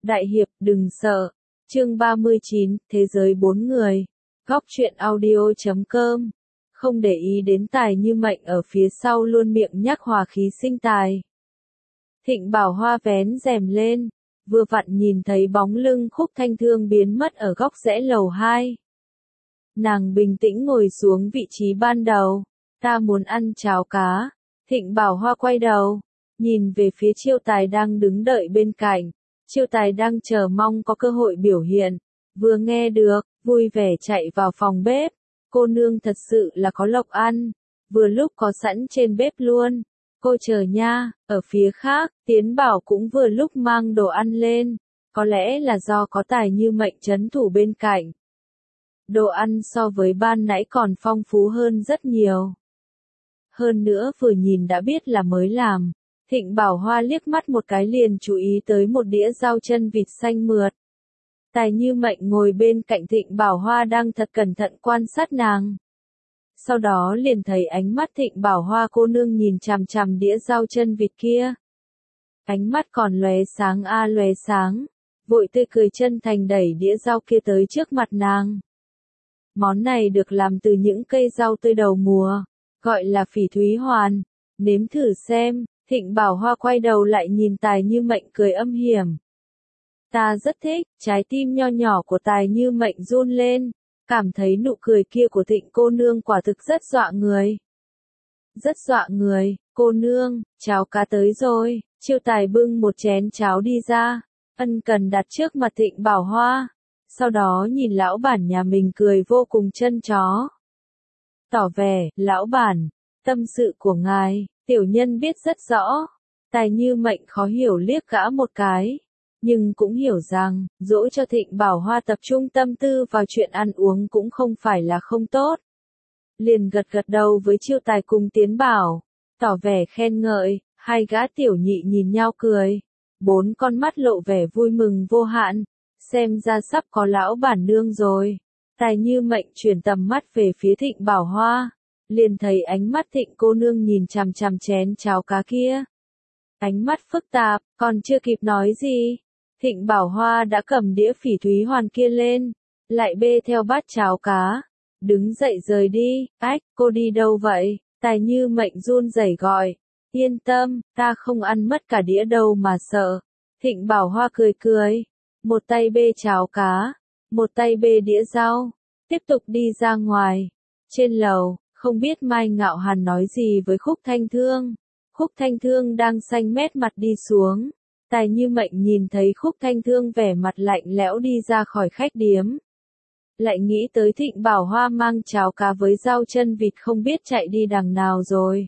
Đại hiệp, đừng sợ. Chương 39, Thế giới 4 người. Góc truyện audio.com. Không để ý đến Tài Như Mệnh ở phía sau luôn miệng nhắc hòa khí sinh tài. Thịnh Bảo Hoa vén rèm lên, vừa vặn nhìn thấy bóng lưng Khúc Thanh Thương biến mất ở góc rẽ lầu 2. Nàng bình tĩnh ngồi xuống vị trí ban đầu. Ta muốn ăn cháo cá. Thịnh Bảo Hoa quay đầu, nhìn về phía Chiêu Tài đang đứng đợi bên cạnh. Chiêu Tài đang chờ mong có cơ hội biểu hiện. Vừa nghe được, vui vẻ chạy vào phòng bếp. Cô nương thật sự là có lộc ăn. Vừa lúc có sẵn trên bếp luôn. Cô chờ nha. Ở phía khác, Tiến Bảo cũng vừa lúc mang đồ ăn lên. Có lẽ là do có Tài Như Mệnh trấn thủ bên cạnh. Đồ ăn so với ban nãy còn phong phú hơn rất nhiều. Hơn nữa vừa nhìn đã biết là mới làm. Thịnh Bảo Hoa liếc mắt một cái liền chú ý tới một đĩa rau chân vịt xanh mượt. Tài Như Mệnh ngồi bên cạnh Thịnh Bảo Hoa đang thật cẩn thận quan sát nàng. Sau đó liền thấy ánh mắt Thịnh Bảo Hoa cô nương nhìn chằm chằm đĩa rau chân vịt kia. Ánh mắt còn lóe sáng lóe sáng, vội tươi cười chân thành đẩy đĩa rau kia tới trước mặt nàng. Món này được làm từ những cây rau tươi đầu mùa, gọi là phỉ thúy hoàn, nếm thử xem. Thịnh Bảo Hoa quay đầu lại nhìn Tài Như Mệnh cười âm hiểm. Ta rất thích. Trái tim nho nhỏ của Tài Như Mệnh run lên, cảm thấy nụ cười kia của Thịnh cô nương quả thực rất dọa người. Rất dọa người. Cô nương, cháo cá tới rồi. Chiêu Tài bưng một chén cháo đi ra, ân cần đặt trước mặt Thịnh Bảo Hoa. Sau đó nhìn lão bản nhà mình cười vô cùng chân chó. Tỏ vẻ, lão bản, tâm sự của ngài, tiểu nhân biết rất rõ. Tài Như Mệnh khó hiểu liếc gã một cái, nhưng cũng hiểu rằng, dỗ cho Thịnh Bảo Hoa tập trung tâm tư vào chuyện ăn uống cũng không phải là không tốt. Liền gật gật đầu với Chiêu Tài cùng Tiến Bảo, tỏ vẻ khen ngợi. Hai gã tiểu nhị nhìn nhau cười, bốn con mắt lộ vẻ vui mừng vô hạn, xem ra sắp có lão bản nương rồi. Tài Như Mệnh chuyển tầm mắt về phía Thịnh Bảo Hoa, liền thấy ánh mắt Thịnh cô nương nhìn chằm chằm chén cháo cá kia. Ánh mắt phức tạp, còn chưa kịp nói gì, Thịnh Bảo Hoa đã cầm đĩa phỉ thúy hoàn kia lên, lại bê theo bát cháo cá, đứng dậy rời đi. Ách, cô đi đâu vậy? Tài Như Mệnh run rẩy gọi. Yên tâm, ta không ăn mất cả đĩa đâu mà sợ. Thịnh Bảo Hoa cười cười, một tay bê cháo cá, một tay bê đĩa rau, tiếp tục đi ra ngoài. Trên lầu, không biết Mai Ngạo Hàn nói gì với Khúc Thanh Thương. Khúc Thanh Thương đang xanh mét mặt đi xuống. Tài Như Mệnh nhìn thấy Khúc Thanh Thương vẻ mặt lạnh lẽo đi ra khỏi khách điếm. Lại nghĩ tới Thịnh Bảo Hoa mang cháo cá với rau chân vịt không biết chạy đi đằng nào rồi.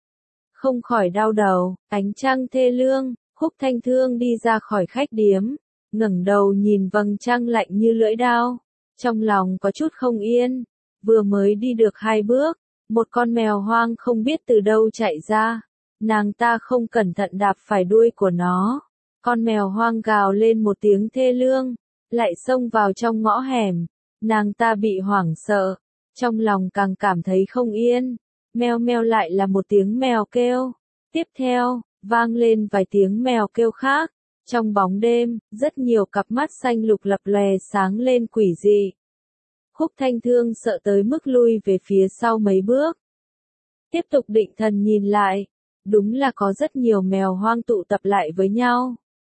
Không khỏi đau đầu. Ánh trăng thê lương, Khúc Thanh Thương đi ra khỏi khách điếm, ngẩng đầu nhìn vầng trăng lạnh như lưỡi dao, trong lòng có chút không yên. Vừa mới đi được 2 bước, một con mèo hoang không biết từ đâu chạy ra, nàng ta không cẩn thận đạp phải đuôi của nó. Con mèo hoang gào lên một tiếng thê lương, lại xông vào trong ngõ hẻm. Nàng ta bị hoảng sợ, trong lòng càng cảm thấy không yên. Meo meo lại là một tiếng mèo kêu. Tiếp theo, vang lên vài tiếng mèo kêu khác. Trong bóng đêm, rất nhiều cặp mắt xanh lục lập lòe sáng lên quỷ dị. Khúc Thanh Thương sợ tới mức lui về phía sau mấy bước. Tiếp tục định thần nhìn lại, đúng là có rất nhiều mèo hoang tụ tập lại với nhau.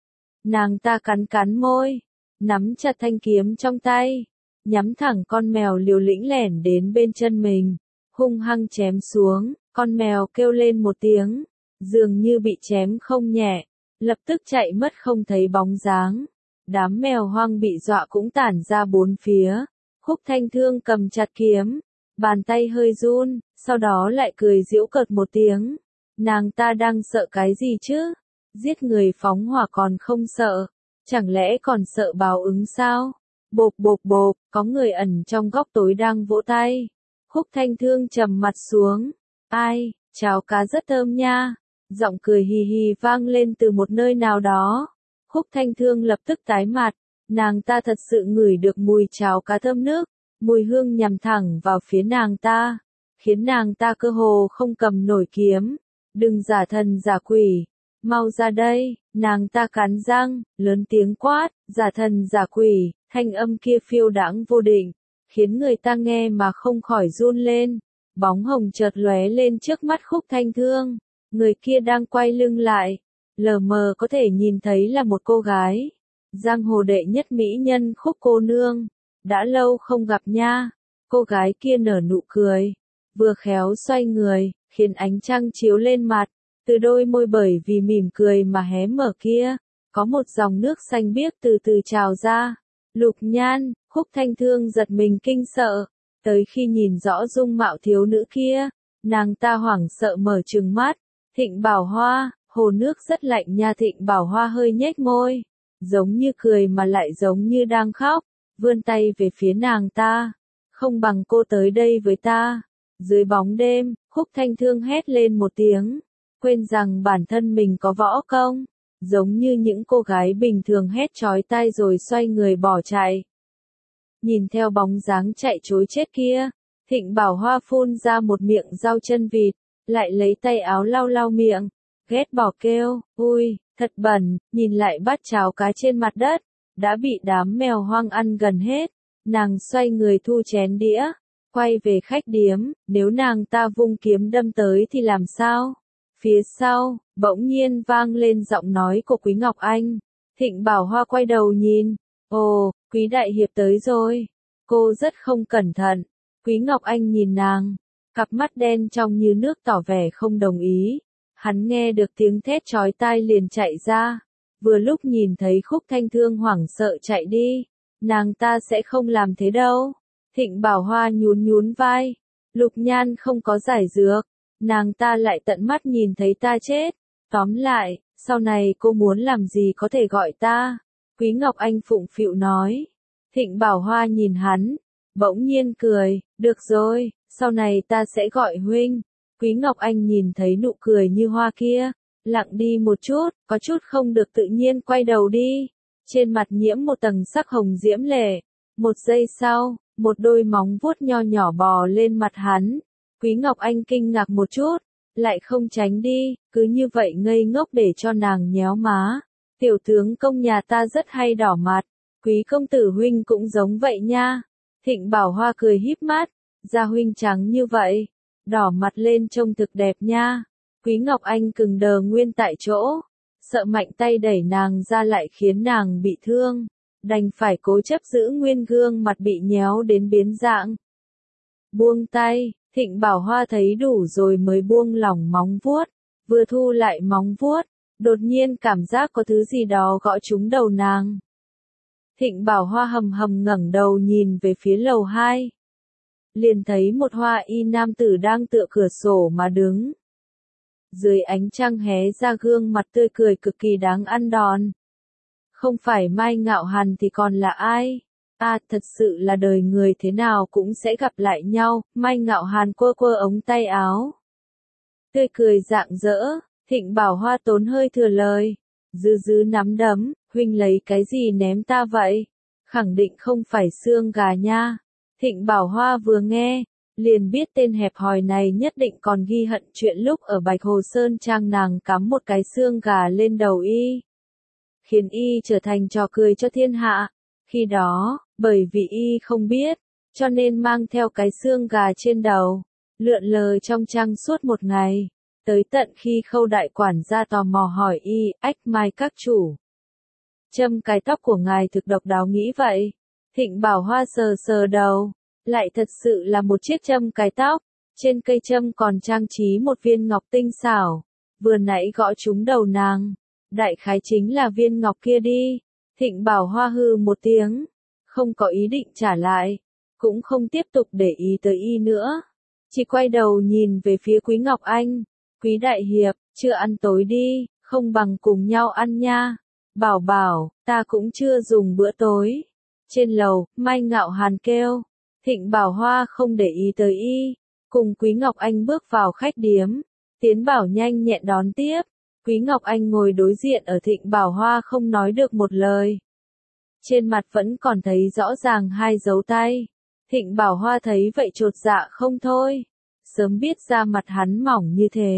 Nàng ta cắn cắn môi, nắm chặt thanh kiếm trong tay, nhắm thẳng con mèo liều lĩnh lẻn đến bên chân mình, hung hăng chém xuống. Con mèo kêu lên một tiếng, dường như bị chém không nhẹ, lập tức chạy mất không thấy bóng dáng. Đám mèo hoang bị dọa cũng tản ra bốn phía. Khúc Thanh Thương cầm chặt kiếm, bàn tay hơi run, sau đó lại cười giễu cợt một tiếng. Nàng ta đang sợ cái gì chứ? Giết người phóng hỏa còn không sợ, chẳng lẽ còn sợ báo ứng sao? Bộp bộp bộp, có người ẩn trong góc tối đang vỗ tay. Khúc Thanh Thương trầm mặt xuống. Ai, cháo cá rất thơm nha. Giọng cười hì hì vang lên từ một nơi nào đó. Khúc Thanh Thương lập tức tái mặt. Nàng ta thật sự ngửi được mùi cháo cá thơm nước. Mùi hương nhằm thẳng vào phía nàng ta, khiến nàng ta cơ hồ không cầm nổi kiếm. Đừng giả thần giả quỷ. mau ra đây, nàng ta cắn răng, lớn tiếng quát, giả thần giả quỷ, thanh âm kia phiêu đãng vô định, khiến người ta nghe mà không khỏi run lên. Bóng hồng chợt lóe lên trước mắt Khúc Thanh Thương, người kia đang quay lưng lại, lờ mờ có thể nhìn thấy là một cô gái, giang hồ đệ nhất mỹ nhân Khúc cô nương, đã lâu không gặp nha. Cô gái kia nở nụ cười, vừa khéo xoay người, khiến ánh trăng chiếu lên mặt, từ đôi môi bởi vì mỉm cười mà hé mở kia, có một dòng nước xanh biếc từ từ trào ra. Lục Nhan, Khúc Thanh Thương giật mình kinh sợ, tới khi nhìn rõ dung mạo thiếu nữ kia, nàng ta hoảng sợ mở trừng mắt. Thịnh Bảo Hoa, hồ nước rất lạnh nha. Thịnh Bảo Hoa hơi nhếch môi, giống như cười mà lại giống như đang khóc, vươn tay về phía nàng ta. Không bằng cô tới đây với ta. Dưới bóng đêm, Khúc Thanh Thương hét lên một tiếng, quên rằng bản thân mình có võ công, giống như những cô gái bình thường hét chói tai rồi xoay người bỏ chạy. Nhìn theo bóng dáng chạy trối chết kia, Thịnh Bảo Hoa phun ra một miệng rau chân vịt, lại lấy tay áo lau lau miệng, ghét bỏ kêu, ui, thật bẩn. Nhìn lại bát cháo cá trên mặt đất, đã bị đám mèo hoang ăn gần hết. Nàng xoay người thu chén đĩa, quay về khách điếm. Nếu nàng ta vung kiếm đâm tới thì làm sao? Phía sau, bỗng nhiên vang lên giọng nói của Quý Ngọc Anh. Thịnh Bảo Hoa quay đầu nhìn, ồ, Quý đại hiệp tới rồi. Cô rất không cẩn thận. Quý Ngọc Anh nhìn nàng, cặp mắt đen trong như nước tỏ vẻ không đồng ý. Hắn nghe được tiếng thét chói tai liền chạy ra, vừa lúc nhìn thấy Khúc Thanh Thương hoảng sợ chạy đi. Nàng ta sẽ không làm thế đâu. Thịnh Bảo Hoa nhún nhún vai, Lục Nhan không có giải dược, nàng ta lại tận mắt nhìn thấy ta chết. Tóm lại, sau này cô muốn làm gì có thể gọi ta. Quý Ngọc Anh phụng phịu nói. Thịnh Bảo Hoa nhìn hắn, bỗng nhiên cười, được rồi, sau này ta sẽ gọi huynh. Quý Ngọc Anh nhìn thấy nụ cười như hoa kia, lặng đi một chút, có chút không được tự nhiên quay đầu đi. Trên mặt nhiễm một tầng sắc hồng diễm lệ. Một giây sau, một đôi móng vuốt nho nhỏ bò lên mặt hắn. Quý Ngọc Anh kinh ngạc một chút, lại không tránh đi, cứ như vậy ngây ngốc để cho nàng nhéo má. Tiểu tướng công nhà ta rất hay đỏ mặt, Quý công tử huynh cũng giống vậy nha. Thịnh Bảo Hoa cười híp mắt, da huynh trắng như vậy, đỏ mặt lên trông thực đẹp nha. Quý Ngọc Anh cứng đờ nguyên tại chỗ, sợ mạnh tay đẩy nàng ra lại khiến nàng bị thương, đành phải cố chấp giữ nguyên gương mặt bị nhéo đến biến dạng. Buông tay, Thịnh Bảo Hoa thấy đủ rồi mới buông lỏng móng vuốt, vừa thu lại móng vuốt, đột nhiên cảm giác có thứ gì đó gõ trúng đầu nàng. Thịnh Bảo Hoa hầm hầm ngẩng đầu nhìn về phía lầu 2. Liền thấy một hoa y nam tử đang tựa cửa sổ mà đứng. Dưới ánh trăng hé ra gương mặt tươi cười cực kỳ đáng ăn đòn. Không phải Mai Ngạo Hàn thì còn là ai? À, thật sự là đời người thế nào cũng sẽ gặp lại nhau. Mai Ngạo Hàn quơ quơ ống tay áo, tươi cười rạng rỡ. Thịnh Bảo Hoa tốn hơi thừa lời, dứ nắm đấm, huynh lấy cái gì ném ta vậy? Khẳng định không phải xương gà nha. Thịnh Bảo Hoa vừa nghe, liền biết tên hẹp hòi này nhất định còn ghi hận chuyện lúc ở Bạch Hồ Sơn Trang nàng cắm một cái xương gà lên đầu y, khiến y trở thành trò cười cho thiên hạ. Khi đó, bởi vì y không biết, cho nên mang theo cái xương gà trên đầu, lượn lờ trong trang suốt một ngày, tới tận khi Khâu đại quản gia tò mò hỏi y, ách Mai các chủ, châm cái tóc của ngài thực độc đáo nghĩ vậy? Thịnh Bảo Hoa sờ sờ đầu, lại thật sự là một chiếc châm cài tóc, trên cây châm còn trang trí một viên ngọc tinh xảo, vừa nãy gõ trúng đầu nàng, đại khái chính là viên ngọc kia đi. Thịnh Bảo Hoa hừ một tiếng, không có ý định trả lại, cũng không tiếp tục để ý tới y nữa, chỉ quay đầu nhìn về phía Quý Ngọc Anh. Quý đại hiệp, chưa ăn tối đi, không bằng cùng nhau ăn nha. Bảo bảo, ta cũng chưa dùng bữa tối. Trên lầu, Mai Ngạo Hàn kêu. Thịnh Bảo Hoa không để ý tới y, cùng Quý Ngọc Anh bước vào khách điếm. Tiến Bảo nhanh nhẹn đón tiếp. Quý Ngọc Anh ngồi đối diện ở Thịnh Bảo Hoa không nói được một lời. Trên mặt vẫn còn thấy rõ ràng hai dấu tay. Thịnh Bảo Hoa thấy vậy chột dạ không thôi. Sớm biết da mặt hắn mỏng như thế,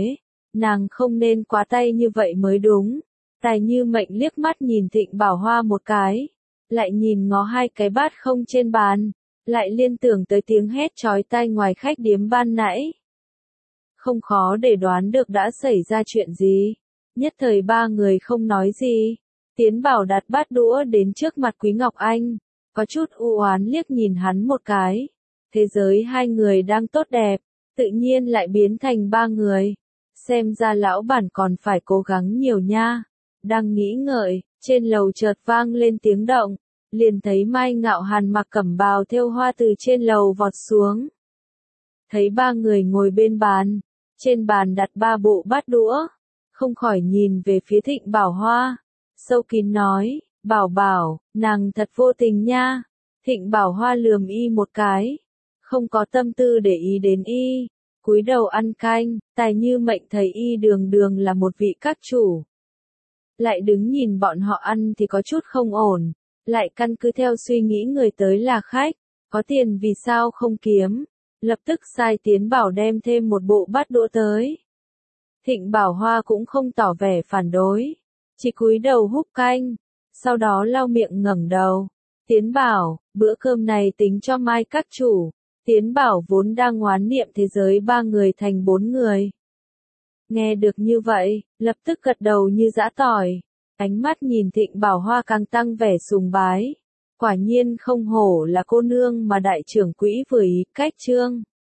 nàng không nên quá tay như vậy mới đúng. Tài Như Mệnh liếc mắt nhìn Thịnh Bảo Hoa một cái, lại nhìn ngó hai cái bát không trên bàn, lại liên tưởng tới tiếng hét chói tai ngoài khách điếm ban nãy. Không khó để đoán được đã xảy ra chuyện gì. Nhất thời ba người không nói gì. Tiến Bảo đặt bát đũa đến trước mặt Quý Ngọc Anh, có chút u oán liếc nhìn hắn một cái. Thế giới hai người đang tốt đẹp, tự nhiên lại biến thành ba người. Xem ra lão bản còn phải cố gắng nhiều nha. Đang nghĩ ngợi, trên lầu chợt vang lên tiếng động, liền thấy Mai Ngạo Hàn mặc cẩm bào thêu hoa từ trên lầu vọt xuống. Thấy ba người ngồi bên bàn, trên bàn đặt ba bộ bát đũa, không khỏi nhìn về phía Thịnh Bảo Hoa, sâu kín nói, Bảo Bảo, nàng thật vô tình nha. Thịnh Bảo Hoa lườm y một cái, không có tâm tư để ý đến y, cúi đầu ăn canh. Tài Như Mệnh thấy y đường đường là một vị các chủ, lại đứng nhìn bọn họ ăn thì có chút không ổn, lại căn cứ theo suy nghĩ người tới là khách, có tiền vì sao không kiếm, lập tức sai Tiến Bảo đem thêm một bộ bát đũa tới. Thịnh Bảo Hoa cũng không tỏ vẻ phản đối, chỉ cúi đầu húp canh, sau đó lau miệng ngẩng đầu. Tiến Bảo, bữa cơm này tính cho Mai các chủ. Tiến Bảo vốn đang oán niệm thế giới ba người thành bốn người. Nghe được như vậy, lập tức gật đầu như giã tỏi. Ánh mắt nhìn Thịnh Bảo Hoa càng tăng vẻ sùng bái. Quả nhiên không hổ là cô nương mà đại trưởng quỹ vừa ý cách trương.